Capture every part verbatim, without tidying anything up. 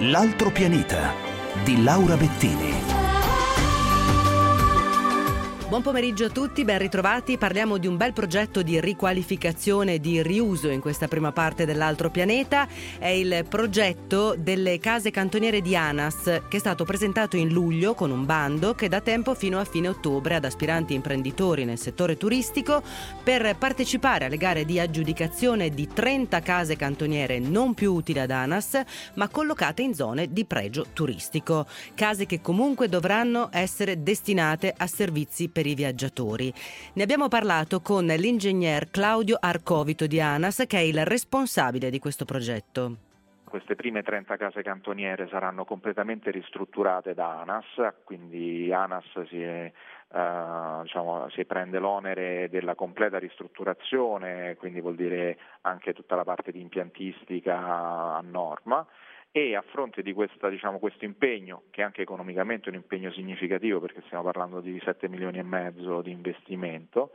L'altro pianeta di Laura Bettini. Buon pomeriggio a tutti, ben ritrovati. Parliamo di un bel progetto di riqualificazione e di riuso in questa prima parte dell'altro pianeta. È il progetto delle case cantoniere di ANAS, che è stato presentato in luglio con un bando che dà tempo fino a fine ottobre ad aspiranti imprenditori nel settore turistico per partecipare alle gare di aggiudicazione di trenta case cantoniere non più utili ad ANAS, ma collocate in zone di pregio turistico. Case che comunque dovranno essere destinate a servizi per i viaggiatori. Ne abbiamo parlato con l'ingegner Claudio Arcovito di ANAS, che è il responsabile di questo progetto. Queste prime trenta case cantoniere saranno completamente ristrutturate da ANAS, quindi ANAS si, è, eh, diciamo, si prende l'onere della completa ristrutturazione, quindi vuol dire anche tutta la parte di impiantistica a norma. E a fronte di questa, diciamo, questo impegno, che anche economicamente è un impegno significativo perché stiamo parlando di sette milioni e mezzo di investimento,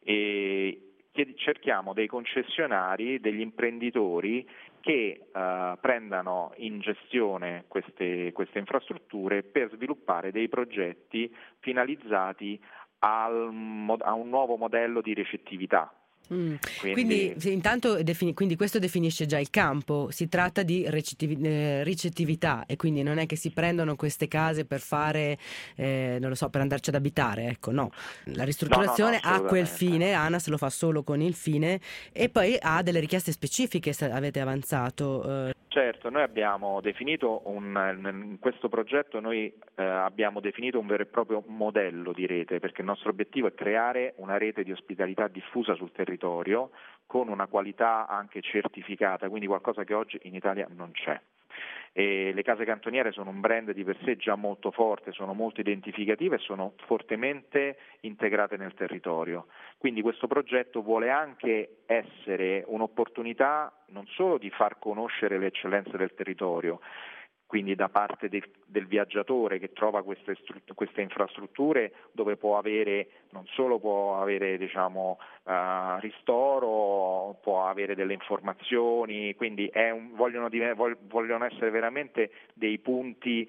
e cerchiamo dei concessionari, degli imprenditori che uh, prendano in gestione queste, queste infrastrutture per sviluppare dei progetti finalizzati al, a un nuovo modello di ricettività. Mm. Quindi, quindi, intanto defini, quindi questo definisce già il campo, si tratta di recettivi, eh, ricettività, e quindi non è che si prendono queste case per fare, eh, non lo so, per andarci ad abitare, ecco, no. La ristrutturazione no, no, no, ha quel fine, ANAS lo fa solo con il fine, e poi ha delle richieste specifiche, avete avanzato. Eh. Certo, noi abbiamo definito un, in questo progetto noi eh, abbiamo definito un vero e proprio modello di rete, perché il nostro obiettivo è creare una rete di ospitalità diffusa sul territorio con una qualità anche certificata, quindi qualcosa che oggi in Italia non c'è. E le case cantoniere sono un brand di per sé già molto forte, sono molto identificative e sono fortemente integrate nel territorio. Quindi questo progetto vuole anche essere un'opportunità non solo di far conoscere le eccellenze del territorio, quindi da parte del, del viaggiatore che trova queste, queste infrastrutture dove può avere, non solo può avere diciamo, uh, ristoro, può avere delle informazioni, quindi è un, vogliono, vogliono essere veramente dei punti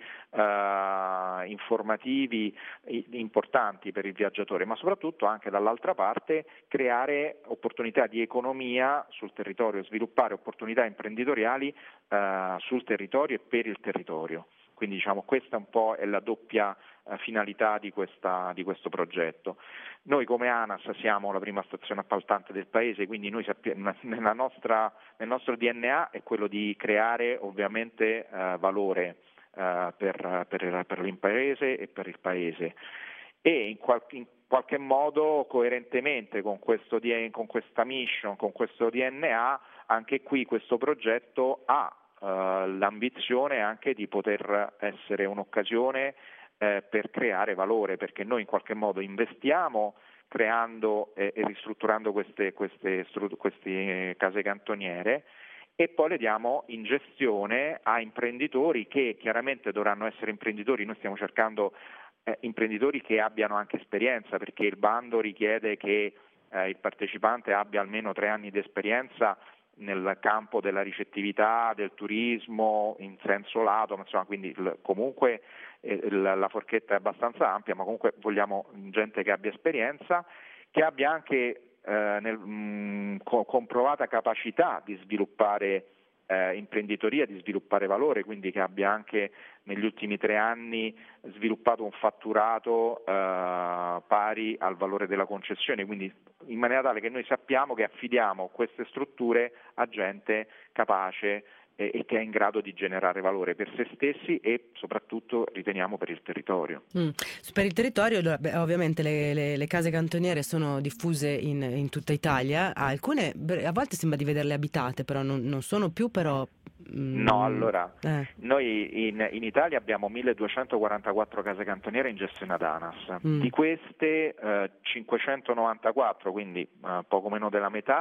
uh, informativi importanti per il viaggiatore, ma soprattutto anche dall'altra parte creare opportunità di economia sul territorio, sviluppare opportunità imprenditoriali uh, sul territorio e per il territorio. territorio. Quindi diciamo questa un po' è la doppia eh, finalità di, questa, di questo progetto. Noi come ANAS siamo la prima stazione appaltante del paese, quindi noi sappiamo, nella nostra, nel nostro D N A è quello di creare ovviamente eh, valore eh, per, per, per l'imprese e per il paese, e in, qual, in qualche modo coerentemente con, questo, con questa mission, con questo D N A, anche qui questo progetto ha Uh, l'ambizione anche di poter essere un'occasione eh, per creare valore, perché noi in qualche modo investiamo creando eh, e ristrutturando queste, queste, stru- queste case cantoniere e poi le diamo in gestione a imprenditori che chiaramente dovranno essere imprenditori. Noi stiamo cercando eh, imprenditori che abbiano anche esperienza, perché il bando richiede che eh, il partecipante abbia almeno tre anni di esperienza nel campo della ricettività, del turismo in senso lato, insomma, quindi il, comunque eh, la, la forchetta è abbastanza ampia, ma comunque vogliamo gente che abbia esperienza, che abbia anche eh, nel, mh, co- comprovata capacità di sviluppare eh, imprenditoria, di sviluppare valore, quindi che abbia anche negli ultimi tre anni sviluppato un fatturato eh, pari al valore della concessione, quindi in maniera tale che noi sappiamo che affidiamo queste strutture a gente capace e, e che è in grado di generare valore per se stessi e soprattutto riteniamo per il territorio. Mm. Per il territorio beh, ovviamente le, le, le case cantoniere sono diffuse in, in tutta Italia, alcune a volte sembra di vederle abitate, però non, non sono più però... Mm, no, allora, eh. noi in, in Italia abbiamo milleduecentoquarantaquattro case cantoniere in gestione ad ANAS, mm. di queste eh, cinquecentonovantaquattro, quindi eh, poco meno della metà,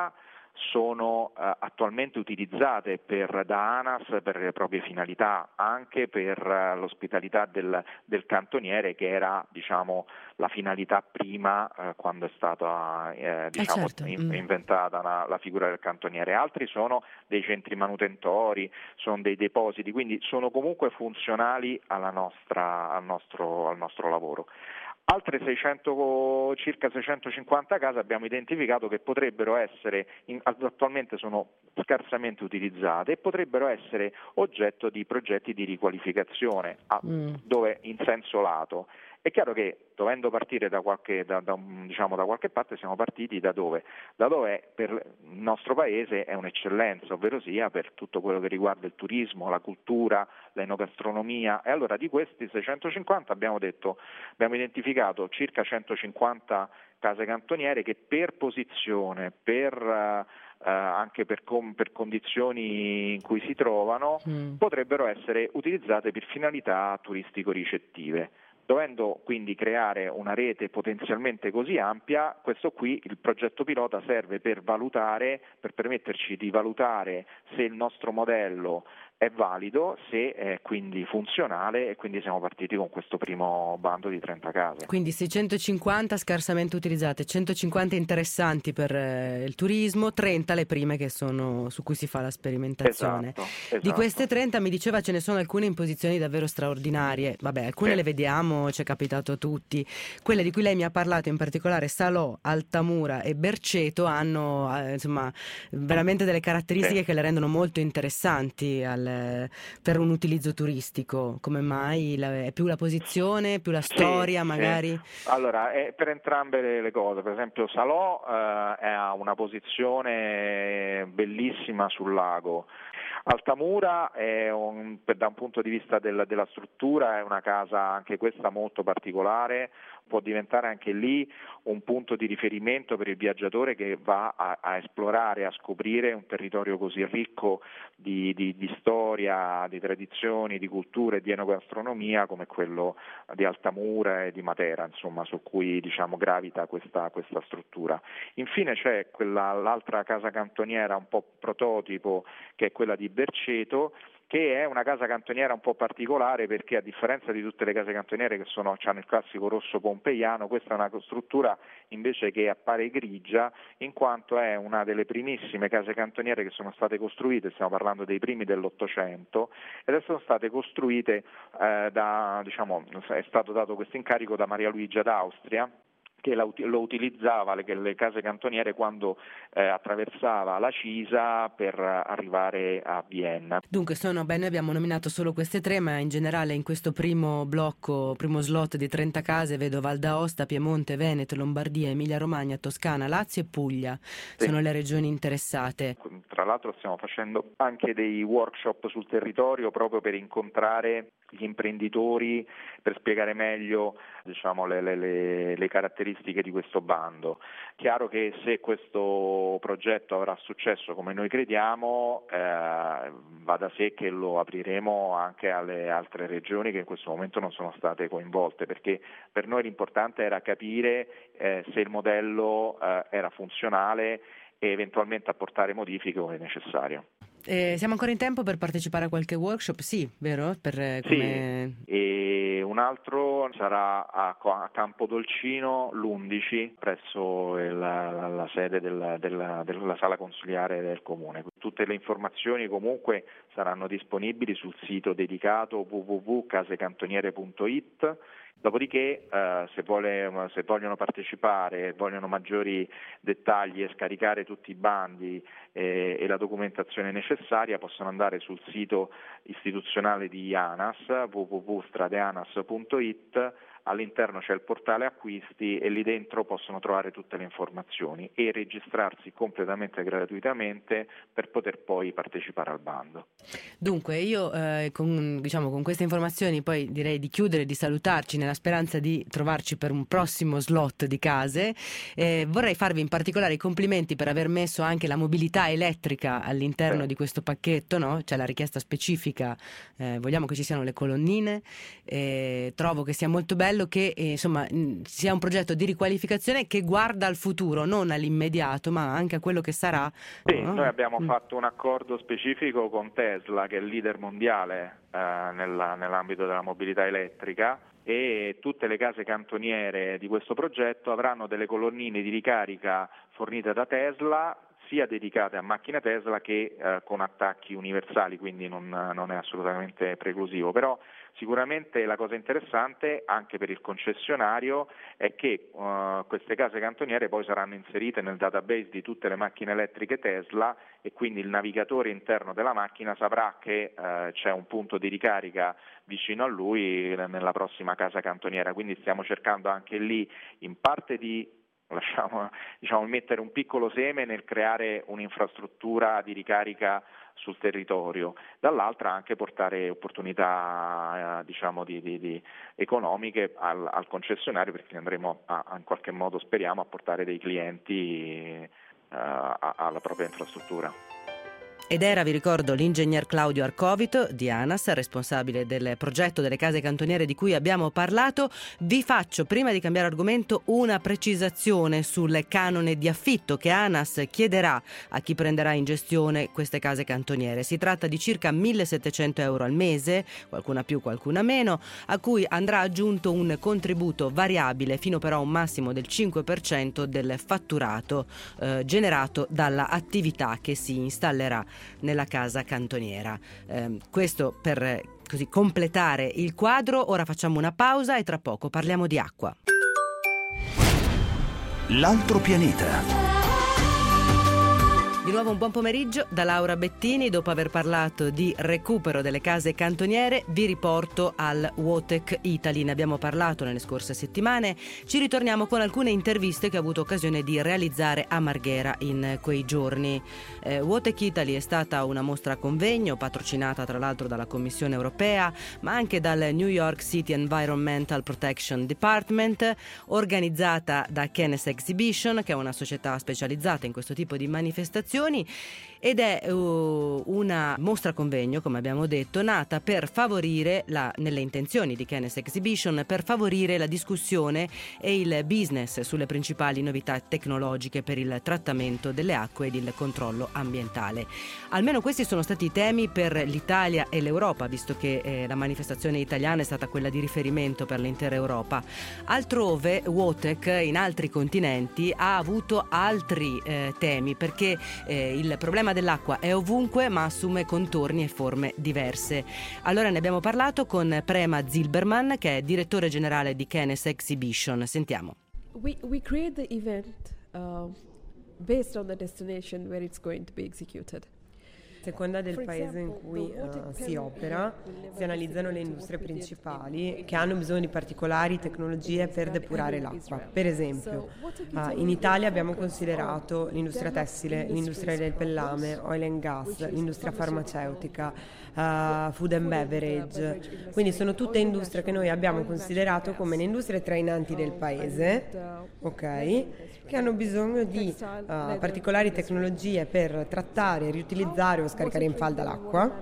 sono eh, attualmente utilizzate per, da ANAS per le proprie finalità, anche per eh, l'ospitalità del, del cantoniere, che era, diciamo, la finalità prima eh, quando è stata eh, diciamo, eh certo. in, mm. inventata la, la figura del cantoniere. Altri sono dei centri manutentori, sono dei depositi, quindi sono comunque funzionali alla nostra, al, nostro, al nostro lavoro. Altre seicento, circa seicentocinquanta case abbiamo identificato che potrebbero essere, in, attualmente sono scarsamente utilizzate e potrebbero essere oggetto di progetti di riqualificazione, a, Mm. dove in senso lato. È chiaro che dovendo partire da qualche, da, da, diciamo, da qualche parte siamo partiti da dove? Da dove per il nostro paese è un'eccellenza, ovvero sia per tutto quello che riguarda il turismo, la cultura, l'enogastronomia, e allora di questi seicentocinquanta abbiamo detto, abbiamo identificato circa centocinquanta case cantoniere che per posizione, per Uh, anche per, com- per condizioni in cui si trovano, Mm. potrebbero essere utilizzate per finalità turistico-ricettive. Dovendo quindi creare una rete potenzialmente così ampia, questo qui, il progetto pilota, serve per valutare, per permetterci di valutare se il nostro modello è valido, se è quindi funzionale, e quindi siamo partiti con questo primo bando di trenta case. Quindi seicentocinquanta scarsamente utilizzate, centocinquanta interessanti per eh, il turismo, trenta le prime che sono su cui si fa la sperimentazione. Esatto, esatto. Di queste trenta, mi diceva, ce ne sono alcune in posizioni davvero straordinarie. Vabbè, alcune Sì. le vediamo, ci è capitato a tutti. Quelle di cui lei mi ha parlato, in particolare Salò, Altamura e Berceto, hanno eh, insomma veramente delle caratteristiche Sì. che le rendono molto interessanti al, per un utilizzo turistico. Come mai? La, è più la posizione, più la storia, Sì, magari? sì. Allora, è per entrambe le, le cose. Per esempio Salò eh, ha una posizione bellissima sul lago. Altamura è un, da un punto di vista del, della struttura è una casa anche questa molto particolare, può diventare anche lì un punto di riferimento per il viaggiatore che va a, a esplorare, a scoprire un territorio così ricco di, di, di storia, di tradizioni, di culture e di enogastronomia come quello di Altamura e di Matera, insomma, su cui diciamo gravita questa, questa struttura. Infine c'è quella, l'altra casa cantoniera un po' prototipo, che è quella di Berceto, che è una casa cantoniera un po' particolare perché, a differenza di tutte le case cantoniere che sono, hanno il classico rosso pompeiano, questa è una struttura invece che appare grigia, in quanto è una delle primissime case cantoniere che sono state costruite, stiamo parlando dei primi dell'Ottocento, ed sono state costruite eh, da, diciamo, è stato dato questo incarico da Maria Luigia d'Austria, che lo utilizzava le, le case cantoniere quando eh, attraversava la Cisa per arrivare a Vienna. Dunque sono bene, abbiamo nominato solo queste tre, ma in generale in questo primo blocco, primo slot di trenta case, vedo Val d'Aosta, Piemonte, Veneto, Lombardia, Emilia Romagna, Toscana, Lazio e Puglia. Sì. Sono le regioni interessate. Tra l'altro stiamo facendo anche dei workshop sul territorio proprio per incontrare gli imprenditori, per spiegare meglio, diciamo, le, le, le caratteristiche di questo bando. Chiaro che se questo progetto avrà successo come noi crediamo, eh, va da sé che lo apriremo anche alle altre regioni che in questo momento non sono state coinvolte, perché per noi l'importante era capire eh, se il modello eh, era funzionale e eventualmente apportare modifiche ove necessario. Eh, siamo ancora in tempo per partecipare a qualche workshop? Sì, vero? Per, eh, come... Sì, e un altro sarà a, a Campodolcino l'undici presso il, la, la sede del, del, della sala consiliare del comune. Tutte le informazioni comunque saranno disponibili sul sito dedicato w w w punto casecantoniere punto i t. Dopodiché eh, se, vuole, se vogliono partecipare, vogliono maggiori dettagli e scaricare tutti i bandi eh, e la documentazione necessaria, possono andare sul sito istituzionale di ANAS, w w w punto stradeanas punto i t. All'interno c'è il portale acquisti e lì dentro possono trovare tutte le informazioni e registrarsi completamente gratuitamente per poter poi partecipare al bando. Dunque io eh, con, diciamo, con queste informazioni poi direi di chiudere, di salutarci nella speranza di trovarci per un prossimo slot di case. Eh, vorrei farvi in particolare i complimenti per aver messo anche la mobilità elettrica all'interno Sì. di questo pacchetto, no? C'è la richiesta specifica, eh, vogliamo che ci siano le colonnine, eh, trovo che sia molto bello. bello che eh, insomma mh, sia un progetto di riqualificazione che guarda al futuro, non all'immediato, ma anche a quello che sarà. Sì, oh. noi abbiamo mm. fatto un accordo specifico con Tesla, che è il leader mondiale eh, nella, nell'ambito della mobilità elettrica, e tutte le case cantoniere di questo progetto avranno delle colonnine di ricarica fornite da Tesla, sia dedicate a macchine Tesla che eh, con attacchi universali, quindi non, non è assolutamente preclusivo. Però sicuramente la cosa interessante anche per il concessionario è che uh, queste case cantoniere poi saranno inserite nel database di tutte le macchine elettriche Tesla, e quindi il navigatore interno della macchina saprà che uh, c'è un punto di ricarica vicino a lui nella prossima casa cantoniera. Quindi stiamo cercando anche lì in parte di lasciamo diciamo, mettere un piccolo seme nel creare un'infrastruttura di ricarica sul territorio, dall'altra anche portare opportunità eh, diciamo di, di, di economiche al, al concessionario, perché andremo a, a, in qualche modo, speriamo, a portare dei clienti eh, a, alla propria infrastruttura. Ed era, vi ricordo, l'ingegner Claudio Arcovito di ANAS, responsabile del progetto delle case cantoniere di cui abbiamo parlato. Vi faccio, prima di cambiare argomento, una precisazione sul canone di affitto che ANAS chiederà a chi prenderà in gestione queste case cantoniere. Si tratta di circa millesettecento euro al mese, qualcuna più, qualcuna meno, a cui andrà aggiunto un contributo variabile fino però a un massimo del cinque per cento del fatturato eh, generato dalla attività che si installerà nella casa cantoniera. Eh, questo per eh, così completare il quadro. Ora facciamo una pausa e tra poco parliamo di acqua. L'altro pianeta. Di nuovo un buon pomeriggio da Laura Bettini. Dopo aver parlato di recupero delle case cantoniere, vi riporto al WOTEC Italy. Ne abbiamo parlato nelle scorse settimane. Ci ritorniamo con alcune interviste che ho avuto occasione di realizzare a Marghera in quei giorni. Eh, WOTEC Italy è stata una mostra convegno patrocinata tra l'altro dalla Commissione Europea, ma anche dal New York City Environmental Protection Department, organizzata da Kenes Exhibition, che è una società specializzata in questo tipo di manifestazioni, ed è uh, una mostra convegno, come abbiamo detto, nata per favorire la, nelle intenzioni di Kenes Exhibition, per favorire la discussione e il business sulle principali novità tecnologiche per il trattamento delle acque ed il controllo ambientale. Almeno questi sono stati i temi per l'Italia e l'Europa, visto che eh, la manifestazione italiana è stata quella di riferimento per l'intera Europa. Altrove WOTEC, in altri continenti, ha avuto altri eh, temi, perché eh, il problema dell'acqua è ovunque, ma assume contorni e forme diverse. Allora ne abbiamo parlato con Prema Zilberman, che è direttore generale di Kenes Exhibition. Sentiamo. We, we create the event uh, based on the destination where it's going to be executed. A seconda del paese in cui uh, si opera, si analizzano le industrie principali che hanno bisogno di particolari tecnologie per depurare l'acqua. Per esempio, uh, in Italia abbiamo considerato l'industria tessile, l'industria del pellame, oil and gas, l'industria farmaceutica, uh, food and beverage. Quindi sono tutte industrie che noi abbiamo considerato come le industrie trainanti del paese, ok? Che hanno bisogno di uh, particolari tecnologie per trattare, riutilizzare o scaricare in falda l'acqua,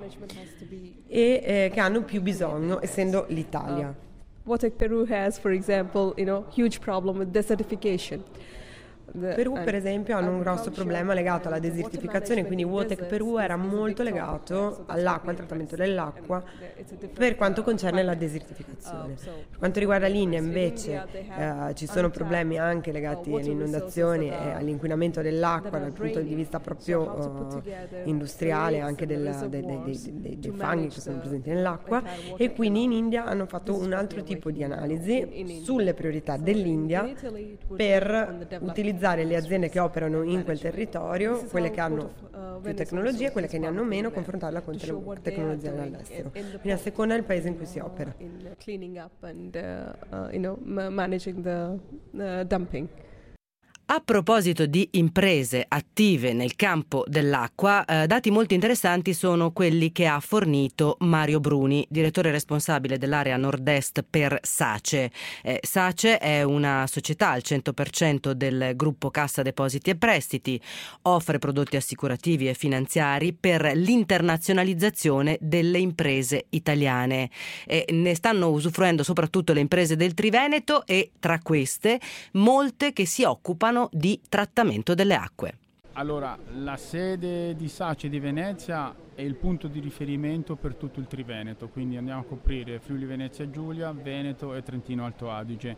e eh, che hanno più bisogno, essendo l'Italia. WOTEC Peru has, for example, you know, huge problem with desertification. Perù, per esempio, hanno un grosso problema legato alla desertificazione, quindi WOTEC Perù era molto legato all'acqua, al trattamento dell'acqua, per quanto concerne la desertificazione. Per quanto riguarda l'India, invece, eh, ci sono problemi anche legati alle inondazioni e all'inquinamento dell'acqua dal punto di vista proprio eh, industriale, anche del, dei, dei, dei, dei fanghi che sono presenti nell'acqua, e quindi in India hanno fatto un altro tipo di analisi sulle priorità dell'India per utilizzare le aziende che operano in quel territorio, quelle che hanno più tecnologie e quelle che ne hanno meno, confrontarla con te- tecnologie dall'estero. Quindi a seconda del paese in cui si opera. Cleaning up and uh, uh, you know, managing the uh, dumping. A proposito di imprese attive nel campo dell'acqua, eh, dati molto interessanti sono quelli che ha fornito Mario Bruni, direttore responsabile dell'area nord-est per SACE. Eh, SACE è una società al cento per cento del gruppo Cassa Depositi e Prestiti, offre prodotti assicurativi e finanziari per l'internazionalizzazione delle imprese italiane. Eh, ne stanno usufruendo soprattutto le imprese del Triveneto e tra queste molte che si occupano di trattamento delle acque. Allora, la sede di SACE di Venezia è il punto di riferimento per tutto il Triveneto, quindi andiamo a coprire Friuli Venezia Giulia, Veneto e Trentino Alto Adige.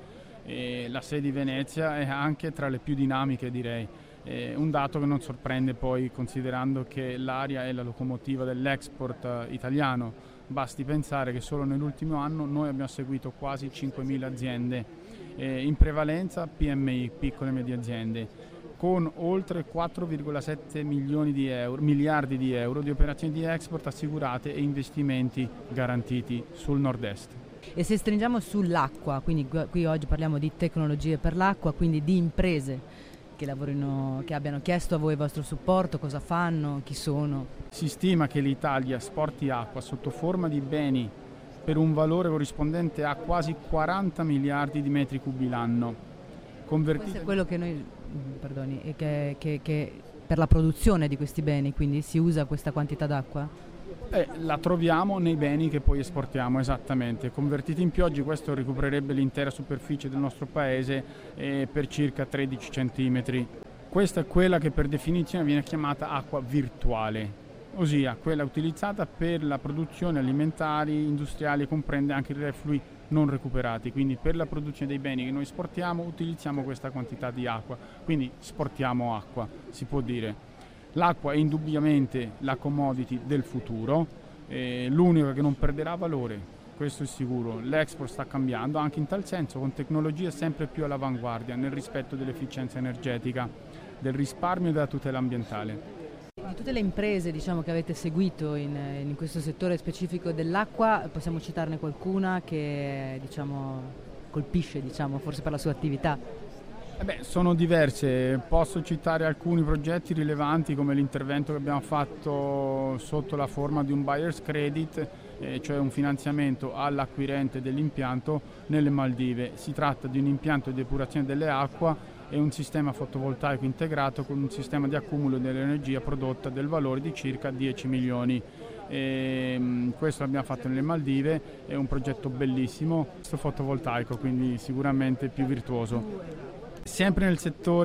E la sede di Venezia è anche tra le più dinamiche, direi. È un dato che non sorprende poi, considerando che l'area è la locomotiva dell'export italiano. Basti pensare che solo nell'ultimo anno noi abbiamo seguito quasi cinquemila aziende, eh, in prevalenza P M I, piccole e medie aziende, con oltre quattro virgola sette milioni di euro, miliardi di euro di operazioni di export assicurate e investimenti garantiti sul nord-est. E se stringiamo sull'acqua, quindi qui oggi parliamo di tecnologie per l'acqua, quindi di imprese che lavorino, che abbiano chiesto a voi il vostro supporto, cosa fanno, chi sono? Si stima che l'Italia esporti acqua sotto forma di beni per un valore corrispondente a quasi quaranta miliardi di metri cubi l'anno. Convertito... Questo è quello che noi, perdoni, che, che, che per la produzione di questi beni, quindi si usa questa quantità d'acqua? Eh, la troviamo nei beni che poi esportiamo, esattamente. Convertiti in piogge, questo recupererebbe l'intera superficie del nostro paese eh, per circa tredici centimetri. Questa è quella che per definizione viene chiamata acqua virtuale, ossia quella utilizzata per la produzione alimentari, industriali, comprende anche i reflui non recuperati. Quindi per la produzione dei beni che noi esportiamo utilizziamo questa quantità di acqua, quindi esportiamo acqua, si può dire. L'acqua è indubbiamente la commodity del futuro, eh, l'unica che non perderà valore, questo è sicuro. L'export sta cambiando anche in tal senso, con tecnologie sempre più all'avanguardia nel rispetto dell'efficienza energetica, del risparmio e della tutela ambientale. Di tutte le imprese, diciamo, che avete seguito in, in questo settore specifico dell'acqua, possiamo citarne qualcuna che, diciamo, colpisce, diciamo, forse per la sua attività? Eh beh, sono diverse, posso citare alcuni progetti rilevanti come l'intervento che abbiamo fatto sotto la forma di un buyer's credit, eh, cioè un finanziamento all'acquirente dell'impianto nelle Maldive. Si tratta di un impianto di depurazione delle acque e un sistema fotovoltaico integrato con un sistema di accumulo dell'energia prodotta del valore di circa dieci milioni. E, mh, questo l'abbiamo fatto nelle Maldive, è un progetto bellissimo, questo fotovoltaico, quindi sicuramente più virtuoso. Sempre nel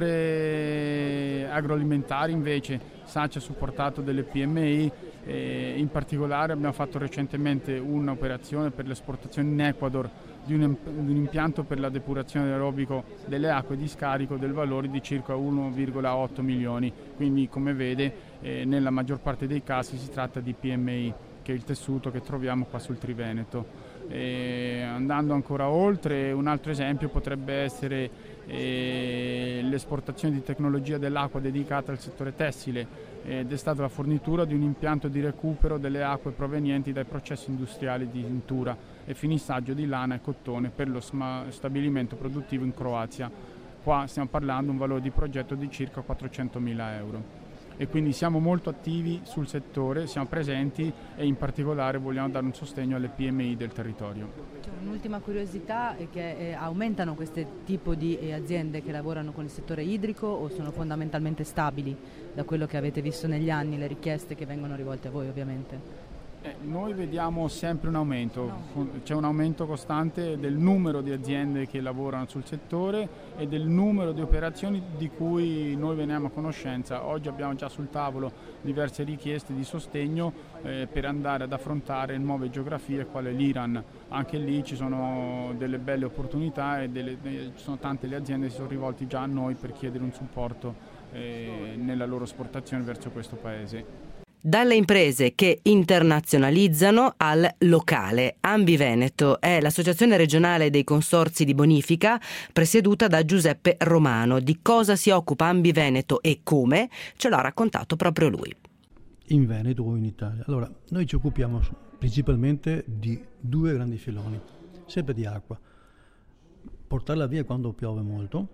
settore agroalimentare invece SACE ha supportato delle P M I, eh, in particolare abbiamo fatto recentemente un'operazione per l'esportazione in Ecuador di un, di un impianto per la depurazione aerobico delle acque di scarico del valore di circa uno virgola otto milioni, quindi come vede eh, nella maggior parte dei casi si tratta di P M I, che è il tessuto che troviamo qua sul Triveneto. E andando ancora oltre, un altro esempio potrebbe essere eh, l'esportazione di tecnologia dell'acqua dedicata al settore tessile ed è stata la fornitura di un impianto di recupero delle acque provenienti dai processi industriali di tintura e finissaggio di lana e cottone per lo sma- stabilimento produttivo in Croazia. Qua stiamo parlando di un valore di progetto di circa quattrocentomila euro. E quindi siamo molto attivi sul settore, siamo presenti e in particolare vogliamo dare un sostegno alle P M I del territorio. C'è un'ultima curiosità, è che eh, aumentano questo tipo di eh, aziende che lavorano con il settore idrico o sono fondamentalmente stabili da quello che avete visto negli anni, le richieste che vengono rivolte a voi ovviamente? Eh, noi vediamo sempre un aumento, no. C'è un aumento costante del numero di aziende che lavorano sul settore e del numero di operazioni di cui noi veniamo a conoscenza. Oggi abbiamo già sul tavolo diverse richieste di sostegno eh, per andare ad affrontare nuove geografie quale l'Iran. Anche lì ci sono delle belle opportunità e delle, ci sono tante le aziende che si sono rivolti già a noi per chiedere un supporto eh, nella loro esportazione verso questo paese. Dalle imprese che internazionalizzano al locale. Ambiveneto è l'associazione regionale dei consorzi di bonifica presieduta da Giuseppe Romano. Di cosa si occupa Ambiveneto e come? Ce l'ha raccontato proprio lui. In Veneto o in Italia. Allora, noi ci occupiamo principalmente di due grandi filoni, sempre di acqua. Portarla via quando piove molto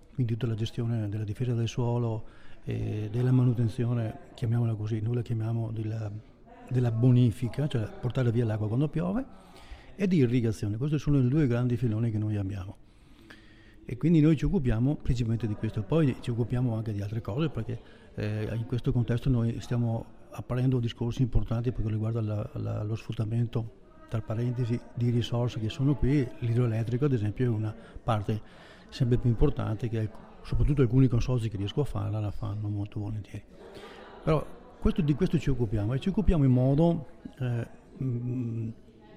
quindi tutta la gestione della difesa del suolo e della manutenzione, chiamiamola così, noi la chiamiamo della, della bonifica, cioè portare via l'acqua quando piove, e di irrigazione. Questi sono i due grandi filoni che noi abbiamo. E quindi noi ci occupiamo principalmente di questo, poi ci occupiamo anche di altre cose, perché eh, in questo contesto noi stiamo aprendo discorsi importanti per quanto riguarda la, la, lo sfruttamento, tra parentesi, di risorse che sono qui. L'idroelettrico ad esempio è una parte sempre più importante, che soprattutto alcuni consorzi che riescono a farla la fanno molto volentieri. Però questo, di questo ci occupiamo, e ci occupiamo in modo eh, mh,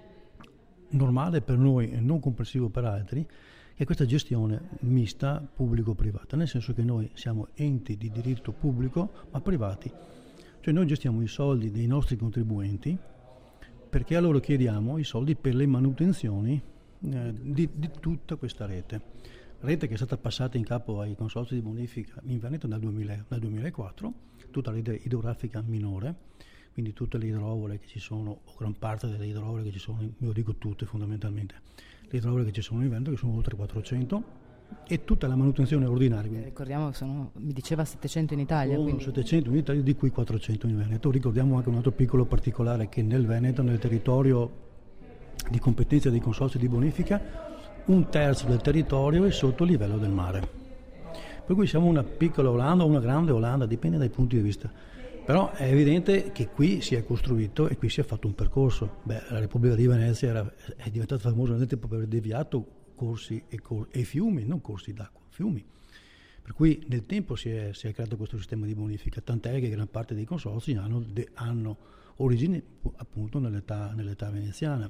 normale per noi e non comprensivo per altri, che è questa gestione mista pubblico-privata, nel senso che noi siamo enti di diritto pubblico ma privati, cioè noi gestiamo i soldi dei nostri contribuenti, perché a loro chiediamo i soldi per le manutenzioni eh, di, di tutta questa rete. Rete che è stata passata in capo ai consorzi di bonifica in Veneto dal, duemila, dal duemilaquattro, tutta la rete idrografica minore, quindi tutte le idrovore che ci sono, o gran parte delle idrovore che ci sono, io dico tutte fondamentalmente, le idrovore che ci sono in Veneto, che sono oltre quattrocento, e tutta la manutenzione ordinaria. Eh, ricordiamo che sono, mi diceva settecento in Italia. Sono quindi... settecento in Italia, di cui quattrocento in Veneto. Ricordiamo anche un altro piccolo particolare, che nel Veneto, nel territorio di competenza dei consorzi di bonifica, un terzo del territorio è sotto il livello del mare. Per cui siamo una piccola Olanda o una grande Olanda, dipende dai punti di vista. Però è evidente che qui si è costruito e qui si è fatto un percorso. Beh, la Repubblica di Venezia era, è diventata famosa per aver deviato corsi e, cor- e fiumi, non corsi d'acqua, fiumi. Per cui nel tempo si è, si è creato questo sistema di bonifica, tant'è che gran parte dei consorzi hanno, de- hanno origine appunto nell'età, nell'età veneziana.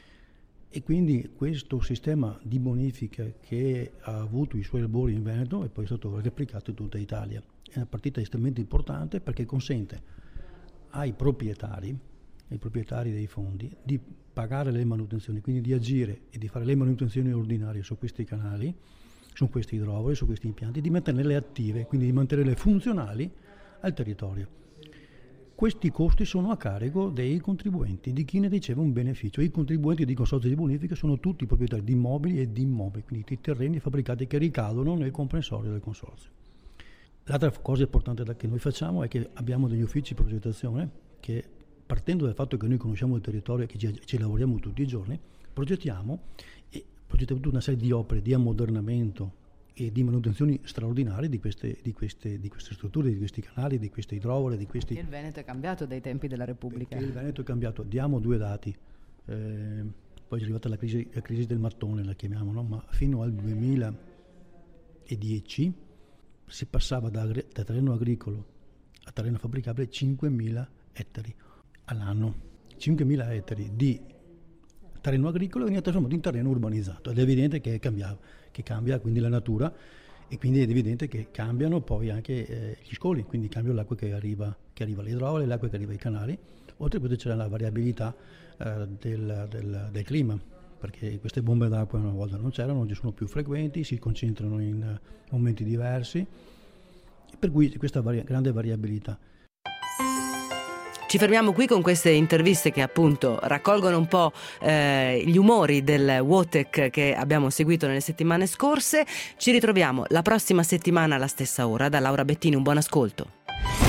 E quindi questo sistema di bonifica, che ha avuto i suoi albori in Veneto e poi è stato replicato in tutta Italia, è una partita estremamente importante, perché consente ai proprietari, ai proprietari dei fondi, di pagare le manutenzioni, quindi di agire e di fare le manutenzioni ordinarie su questi canali, su questi idrovori, su questi impianti, di mantenerle attive, quindi di mantenerle funzionali al territorio. Questi costi sono a carico dei contribuenti, di chi ne riceve un beneficio. I contribuenti di consorzi di bonifica sono tutti proprietari di immobili e di immobili, quindi di terreni fabbricati che ricadono nel comprensorio del consorzio. L'altra cosa importante che noi facciamo è che abbiamo degli uffici di progettazione che, partendo dal fatto che noi conosciamo il territorio e che ci, ci lavoriamo tutti i giorni, progettiamo e progettiamo tutta una serie di opere di ammodernamento e di manutenzioni straordinarie di queste, di, queste, di queste strutture, di questi canali, di queste idrovore, di questi... Perché il Veneto è cambiato dai tempi della Repubblica. Perché il Veneto è cambiato. Diamo due dati. Eh, poi è arrivata la crisi, la crisi del mattone, la chiamiamo, no? Ma fino al duemiladieci si passava da, da terreno agricolo a terreno fabbricabile cinquemila ettari all'anno. cinquemila ettari di terreno agricolo veniva trasformato in terreno urbanizzato, ed è evidente che cambia, che cambia quindi la natura, e quindi è evidente che cambiano poi anche eh, gli scoli, quindi cambia l'acqua che arriva, che arriva all'idrovore, l'acqua che arriva ai canali. Oltre a questo c'è la variabilità eh, del, del, del clima, perché queste bombe d'acqua una volta non c'erano, oggi sono più frequenti, si concentrano in momenti diversi, per cui questa varia, grande variabilità. Ci fermiamo qui con queste interviste che appunto raccolgono un po' eh, gli umori del WOTEC che abbiamo seguito nelle settimane scorse. Ci ritroviamo la prossima settimana alla stessa ora. Da Laura Bettini, un buon ascolto.